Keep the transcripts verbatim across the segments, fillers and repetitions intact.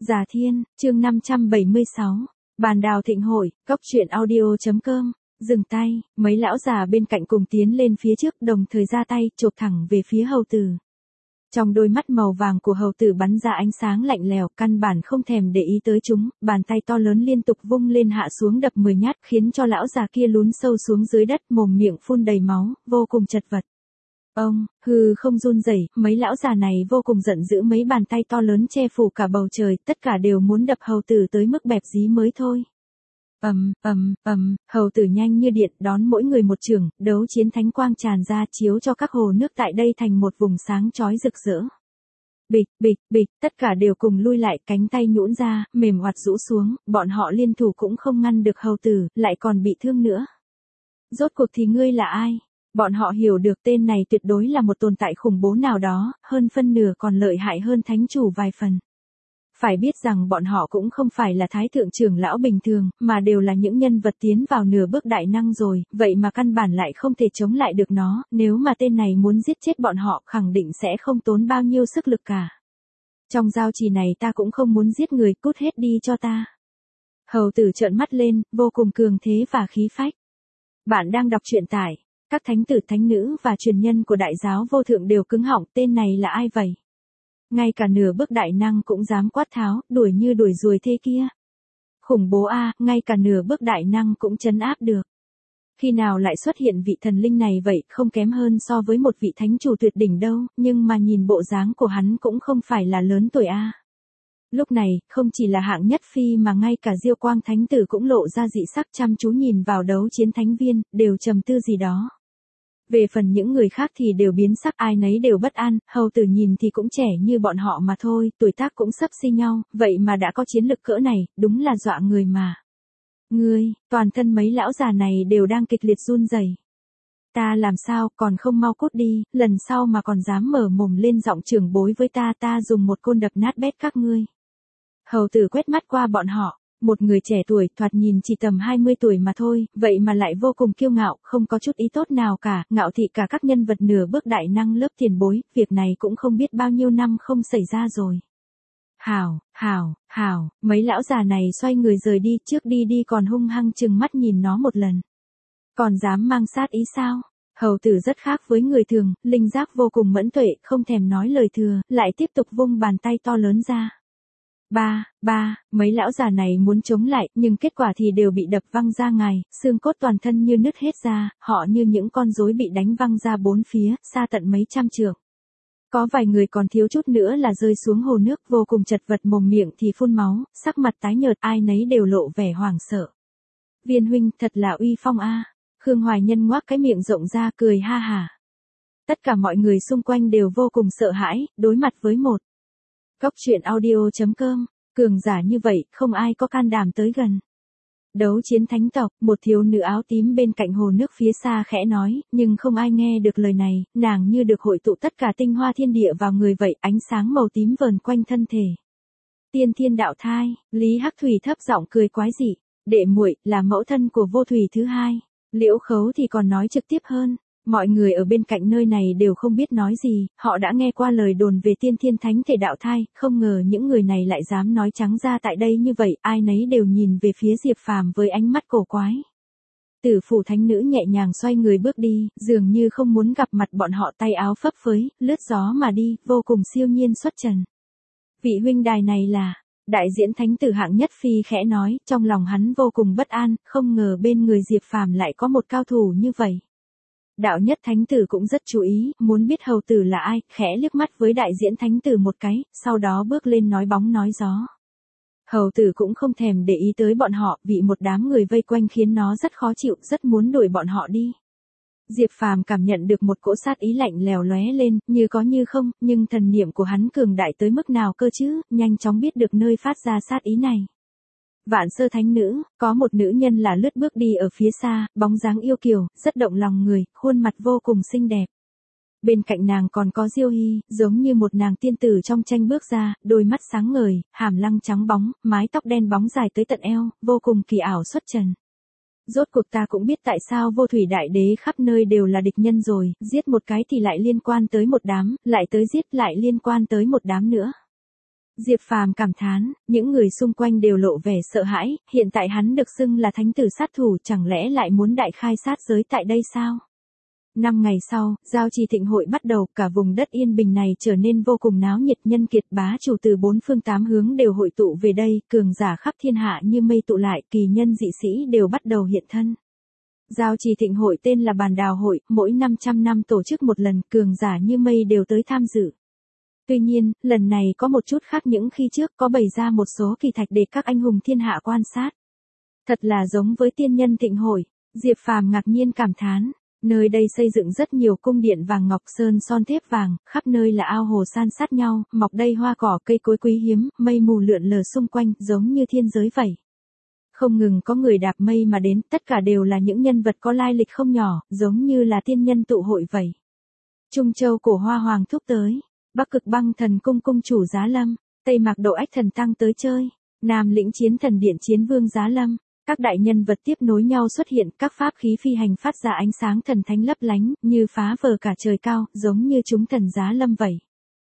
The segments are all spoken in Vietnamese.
Già Thiên, chương năm trăm bảy mươi sáu. Bàn đào thịnh hội, cóc truyện audio.com. Dừng tay, mấy lão già bên cạnh cùng tiến lên phía trước đồng thời ra tay chộp thẳng về phía hầu tử. Trong đôi mắt màu vàng của hầu tử bắn ra ánh sáng lạnh lẽo, căn bản không thèm để ý tới chúng, bàn tay to lớn liên tục vung lên hạ xuống đập mười nhát khiến cho lão già kia lún sâu xuống dưới đất, mồm miệng phun đầy máu, vô cùng chật vật. Ông, hư không run rẩy, mấy lão già này vô cùng giận dữ, mấy bàn tay to lớn che phủ cả bầu trời, tất cả đều muốn đập hầu tử tới mức bẹp dí mới thôi. Ầm, ầm, ầm, hầu tử nhanh như điện đón mỗi người một chưởng, đấu chiến thánh quang tràn ra chiếu cho các hồ nước tại đây thành một vùng sáng chói rực rỡ. Bịch, bịch, bịch, tất cả đều cùng lui lại, cánh tay nhũn ra, mềm oặt rũ xuống, bọn họ liên thủ cũng không ngăn được hầu tử, lại còn bị thương nữa. Rốt cuộc thì ngươi là ai? Bọn họ hiểu được tên này tuyệt đối là một tồn tại khủng bố nào đó, hơn phân nửa còn lợi hại hơn thánh chủ vài phần. Phải biết rằng bọn họ cũng không phải là thái thượng trưởng lão bình thường, mà đều là những nhân vật tiến vào nửa bước đại năng rồi, vậy mà căn bản lại không thể chống lại được nó, nếu mà tên này muốn giết chết bọn họ khẳng định sẽ không tốn bao nhiêu sức lực cả. Trong giao trì này ta cũng không muốn giết người, cút hết đi cho ta. Hầu tử trợn mắt lên, vô cùng cường thế và khí phách. Bạn đang đọc truyện tại các thánh tử thánh nữ và truyền nhân của đại giáo vô thượng đều cứng họng, tên này là ai vậy? Ngay cả nửa bước đại năng cũng dám quát tháo, đuổi như đuổi ruồi thế kia. Khủng bố a, à, ngay cả nửa bước đại năng cũng trấn áp được. Khi nào lại xuất hiện vị thần linh này vậy, không kém hơn so với một vị thánh chủ tuyệt đỉnh đâu, nhưng mà nhìn bộ dáng của hắn cũng không phải là lớn tuổi a. À. Lúc này, không chỉ là hạng nhất phi mà ngay cả Diêu Quang thánh tử cũng lộ ra dị sắc, chăm chú nhìn vào đấu chiến thánh viên, đều trầm tư gì đó. Về phần những người khác thì đều biến sắc, ai nấy đều bất an, hầu tử nhìn thì cũng trẻ như bọn họ mà thôi, tuổi tác cũng xấp xi nhau, vậy mà đã có chiến lực cỡ này, đúng là dọa người mà. Ngươi, toàn thân mấy lão già này đều đang kịch liệt run rẩy. Ta làm sao, còn không mau cút đi, lần sau mà còn dám mở mồm lên giọng trưởng bối với ta, ta dùng một côn đập nát bét các ngươi. Hầu tử quét mắt qua bọn họ. Một người trẻ tuổi, thoạt nhìn chỉ tầm hai mươi tuổi mà thôi, vậy mà lại vô cùng kiêu ngạo, không có chút ý tốt nào cả, ngạo thị cả các nhân vật nửa bước đại năng lớp tiền bối, việc này cũng không biết bao nhiêu năm không xảy ra rồi. Hảo, hảo, hảo, mấy lão già này xoay người rời đi, trước đi đi còn hung hăng chừng mắt nhìn nó một lần. Còn dám mang sát ý sao? Hầu tử rất khác với người thường, linh giác vô cùng mẫn tuệ, không thèm nói lời thừa, lại tiếp tục vung bàn tay to lớn ra. Ba, ba, mấy lão già này muốn chống lại, nhưng kết quả thì đều bị đập văng ra ngoài, xương cốt toàn thân như nứt hết ra, họ như những con rối bị đánh văng ra bốn phía, xa tận mấy trăm trượng. Có vài người còn thiếu chút nữa là rơi xuống hồ nước, vô cùng chật vật, mồm miệng thì phun máu, sắc mặt tái nhợt, ai nấy đều lộ vẻ hoảng sợ. Viên huynh, thật là uy phong a. À. Khương Hoài Nhân ngoác cái miệng rộng ra cười ha hả. Tất cả mọi người xung quanh đều vô cùng sợ hãi, đối mặt với một cóc truyện audio.com, cường giả như vậy, không ai có can đảm tới gần. Đấu chiến thánh tộc, một thiếu nữ áo tím bên cạnh hồ nước phía xa khẽ nói, nhưng không ai nghe được lời này, nàng như được hội tụ tất cả tinh hoa thiên địa vào người vậy, ánh sáng màu tím vờn quanh thân thể. Tiên thiên đạo thai, Lý Hắc Thủy thấp giọng cười quái dị, đệ muội là mẫu thân của Vô Thủy thứ hai. Liễu Khấu thì còn nói trực tiếp hơn. Mọi người ở bên cạnh nơi này đều không biết nói gì, họ đã nghe qua lời đồn về tiên thiên thánh thể đạo thai, không ngờ những người này lại dám nói trắng ra tại đây như vậy, ai nấy đều nhìn về phía Diệp Phàm với ánh mắt cổ quái. Tử phủ thánh nữ nhẹ nhàng xoay người bước đi, dường như không muốn gặp mặt bọn họ, tay áo phấp phới, lướt gió mà đi, vô cùng siêu nhiên xuất trần. Vị huynh đài này là đại diễn thánh tử hạng nhất phi khẽ nói, trong lòng hắn vô cùng bất an, không ngờ bên người Diệp Phàm lại có một cao thủ như vậy. Đạo nhất thánh tử cũng rất chú ý, muốn biết hầu tử là ai, khẽ liếc mắt với đại diễn thánh tử một cái, sau đó bước lên nói bóng nói gió. Hầu tử cũng không thèm để ý tới bọn họ, vì một đám người vây quanh khiến nó rất khó chịu, rất muốn đuổi bọn họ đi. Diệp Phàm cảm nhận được một cỗ sát ý lạnh lèo lóe lên, như có như không, nhưng thần niệm của hắn cường đại tới mức nào cơ chứ, nhanh chóng biết được nơi phát ra sát ý này. Vạn Sơ thánh nữ, có một nữ nhân là lướt bước đi ở phía xa, bóng dáng yêu kiều, rất động lòng người, khuôn mặt vô cùng xinh đẹp. Bên cạnh nàng còn có Diêu Hy, giống như một nàng tiên tử trong tranh bước ra, đôi mắt sáng ngời, hàm răng trắng bóng, mái tóc đen bóng dài tới tận eo, vô cùng kỳ ảo xuất trần. Rốt cuộc ta cũng biết tại sao Vô Thủy Đại Đế khắp nơi đều là địch nhân rồi, giết một cái thì lại liên quan tới một đám, lại tới giết lại liên quan tới một đám nữa. Diệp Phàm cảm thán, những người xung quanh đều lộ vẻ sợ hãi, hiện tại hắn được xưng là thánh tử sát thủ, chẳng lẽ lại muốn đại khai sát giới tại đây sao? Năm ngày sau, giao trì thịnh hội bắt đầu, cả vùng đất yên bình này trở nên vô cùng náo nhiệt, nhân kiệt bá chủ từ bốn phương tám hướng đều hội tụ về đây, cường giả khắp thiên hạ như mây tụ lại, kỳ nhân dị sĩ đều bắt đầu hiện thân. Giao trì thịnh hội tên là Bàn Đào hội, mỗi năm trăm năm tổ chức một lần, cường giả như mây đều tới tham dự. Tuy nhiên, lần này có một chút khác những khi trước, có bày ra một số kỳ thạch để các anh hùng thiên hạ quan sát. Thật là giống với tiên nhân thịnh hội, Diệp Phàm ngạc nhiên cảm thán. Nơi đây xây dựng rất nhiều cung điện vàng ngọc sơn son thép vàng, khắp nơi là ao hồ san sát nhau, mọc đầy hoa cỏ cây cối quý hiếm, mây mù lượn lờ xung quanh, giống như thiên giới vậy. Không ngừng có người đạp mây mà đến, tất cả đều là những nhân vật có lai lịch không nhỏ, giống như là tiên nhân tụ hội vậy. Trung Châu cổ hoa hoàng thúc tới, Bắc Cực băng thần cung cung chủ Giá Lâm, Tây Mạc độ ách thần tăng tới chơi, Nam lĩnh chiến thần điện chiến vương Giá Lâm. Các đại nhân vật tiếp nối nhau xuất hiện, các pháp khí phi hành phát ra ánh sáng thần thánh lấp lánh, như phá vỡ cả trời cao, giống như chúng thần Giá Lâm vậy.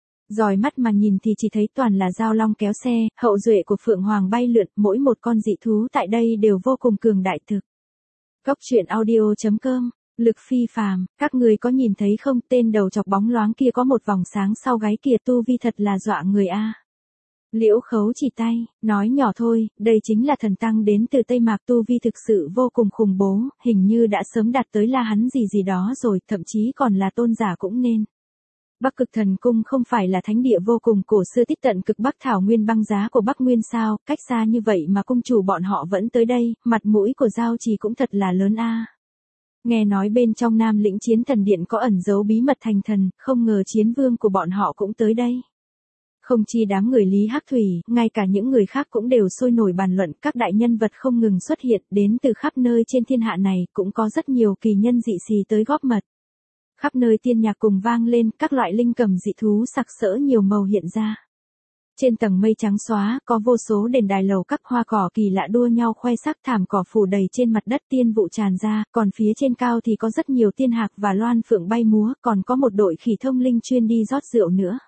Dòi mắt mà nhìn thì chỉ thấy toàn là giao long kéo xe, hậu duệ của Phượng Hoàng bay lượn, mỗi một con dị thú tại đây đều vô cùng cường đại thực. Góc truyện audio chấm com, lực phi phàm, các người có nhìn thấy không, tên đầu chọc bóng loáng kia có một vòng sáng sau gáy kia, tu vi thật là dọa người a. Liễu Khấu chỉ tay, nói nhỏ thôi, đây chính là thần tăng đến từ Tây Mạc, tu vi thực sự vô cùng khủng bố, hình như đã sớm đạt tới la hắn gì gì đó rồi, thậm chí còn là tôn giả cũng nên. Bắc Cực Thần Cung không phải là thánh địa vô cùng cổ xưa tít tận cực Bắc thảo nguyên băng giá của Bắc Nguyên sao, cách xa như vậy mà cung chủ bọn họ vẫn tới đây, mặt mũi của giao trì cũng thật là lớn a. Nghe nói bên trong Nam lĩnh chiến thần điện có ẩn giấu bí mật thành thần, không ngờ chiến vương của bọn họ cũng tới đây. Không chi đám người Lý Hắc Thủy, ngay cả những người khác cũng đều sôi nổi bàn luận, các đại nhân vật không ngừng xuất hiện, đến từ khắp nơi trên thiên hạ này, cũng có rất nhiều kỳ nhân dị xì tới góp mật. Khắp nơi tiên nhạc cùng vang lên, các loại linh cầm dị thú sặc sỡ nhiều màu hiện ra. Trên tầng mây trắng xóa, có vô số đền đài lầu các hoa cỏ kỳ lạ đua nhau khoe sắc, thảm cỏ phủ đầy trên mặt đất, tiên vụ tràn ra, còn phía trên cao thì có rất nhiều tiên hạc và loan phượng bay múa, còn có một đội khỉ thông linh chuyên đi rót rượu nữa.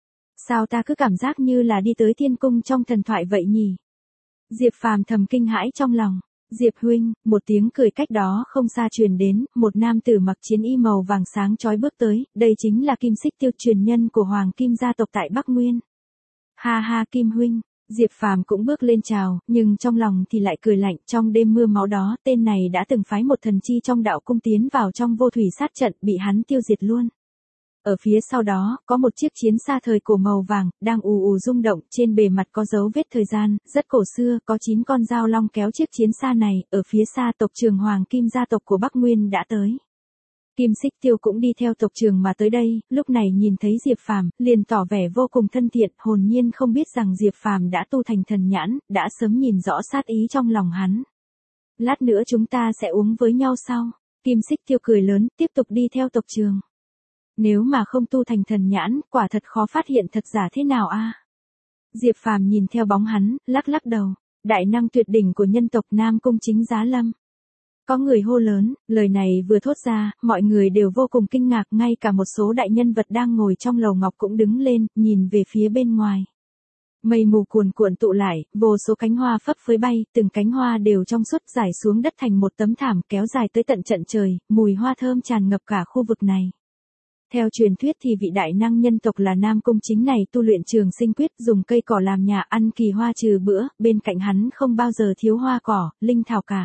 Sao ta cứ cảm giác như là đi tới thiên cung trong thần thoại vậy nhỉ? Diệp Phàm thầm kinh hãi trong lòng. Diệp huynh, một tiếng cười cách đó không xa truyền đến, một nam tử mặc chiến y màu vàng sáng chói bước tới, đây chính là Kim Xích Tiêu, truyền nhân của Hoàng Kim gia tộc tại Bắc Nguyên. Ha ha Kim huynh, Diệp Phàm cũng bước lên chào, nhưng trong lòng thì lại cười lạnh, trong đêm mưa máu đó, tên này đã từng phái một thần chi trong đạo cung tiến vào trong vô thủy sát trận, bị hắn tiêu diệt luôn. Ở phía sau đó, có một chiếc chiến xa thời cổ màu vàng, đang ù ù rung động, trên bề mặt có dấu vết thời gian, rất cổ xưa, có chín con dao long kéo chiếc chiến xa này, ở phía xa tộc trưởng Hoàng Kim gia tộc của Bắc Nguyên đã tới. Kim Xích Tiêu cũng đi theo tộc trưởng mà tới đây, lúc này nhìn thấy Diệp Phàm, liền tỏ vẻ vô cùng thân thiện, hồn nhiên không biết rằng Diệp Phàm đã tu thành thần nhãn, đã sớm nhìn rõ sát ý trong lòng hắn. Lát nữa chúng ta sẽ uống với nhau sau. Kim Xích Tiêu cười lớn, tiếp tục đi theo tộc trưởng. Nếu mà không tu thành thần nhãn, quả thật khó phát hiện thật giả thế nào a. Diệp Phàm nhìn theo bóng hắn, lắc lắc đầu, đại năng tuyệt đỉnh của nhân tộc Nam Cung chính Giá Lâm. Có người hô lớn, lời này vừa thốt ra, mọi người đều vô cùng kinh ngạc, ngay cả một số đại nhân vật đang ngồi trong lầu ngọc cũng đứng lên, nhìn về phía bên ngoài. Mây mù cuồn cuộn tụ lại, vô số cánh hoa phấp phới bay, từng cánh hoa đều trong suốt rải xuống đất thành một tấm thảm kéo dài tới tận trận trời, mùi hoa thơm tràn ngập cả khu vực này. Theo truyền thuyết thì vị đại năng nhân tộc là Nam Cung chính này tu luyện trường sinh quyết, dùng cây cỏ làm nhà, ăn kỳ hoa trừ bữa, bên cạnh hắn không bao giờ thiếu hoa cỏ, linh thảo cả.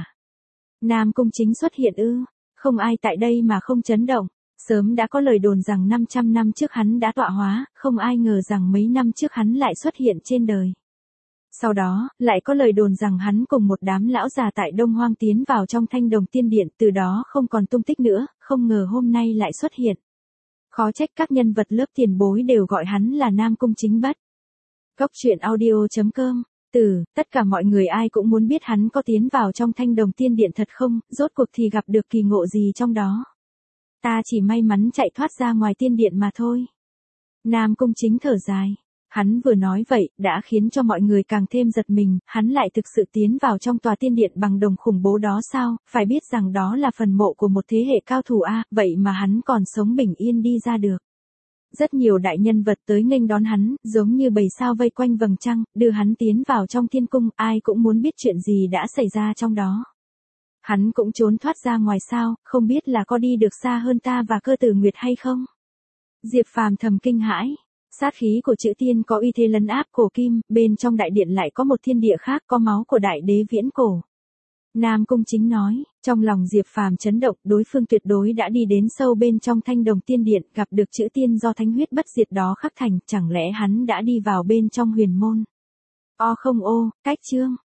Nam Cung chính xuất hiện ư, không ai tại đây mà không chấn động, sớm đã có lời đồn rằng năm trăm năm trước hắn đã tọa hóa, không ai ngờ rằng mấy năm trước hắn lại xuất hiện trên đời. Sau đó, lại có lời đồn rằng hắn cùng một đám lão già tại Đông Hoang tiến vào trong Thanh Đồng Tiên Điện, từ đó không còn tung tích nữa, không ngờ hôm nay lại xuất hiện. Khó trách các nhân vật lớp tiền bối đều gọi hắn là Nam Cung chính bất. Góc truyện audio chấm com, từ, tất cả mọi người ai cũng muốn biết hắn có tiến vào trong Thanh Đồng Tiên Điện thật không, rốt cuộc thì gặp được kỳ ngộ gì trong đó. Ta chỉ may mắn chạy thoát ra ngoài tiên điện mà thôi. Nam Cung chính thở dài. Hắn vừa nói vậy, đã khiến cho mọi người càng thêm giật mình, hắn lại thực sự tiến vào trong tòa tiên điện bằng đồng khủng bố đó sao, phải biết rằng đó là phần mộ của một thế hệ cao thủ a, vậy mà hắn còn sống bình yên đi ra được. Rất nhiều đại nhân vật tới nghênh đón hắn, giống như bầy sao vây quanh vầng trăng, đưa hắn tiến vào trong thiên cung, ai cũng muốn biết chuyện gì đã xảy ra trong đó. Hắn cũng trốn thoát ra ngoài sao, không biết là có đi được xa hơn ta và Cơ Tử Nguyệt hay không? Diệp Phàm thầm kinh hãi. Sát khí của chữ tiên có uy thế lấn áp cổ kim, bên trong đại điện lại có một thiên địa khác, có máu của đại đế viễn cổ. Nam Cung Chính nói, trong lòng Diệp Phàm chấn động, đối phương tuyệt đối đã đi đến sâu bên trong Thanh Đồng Tiên Điện, gặp được chữ tiên do thánh huyết bất diệt đó khắc thành, chẳng lẽ hắn đã đi vào bên trong huyền môn? O không ô, cách chương.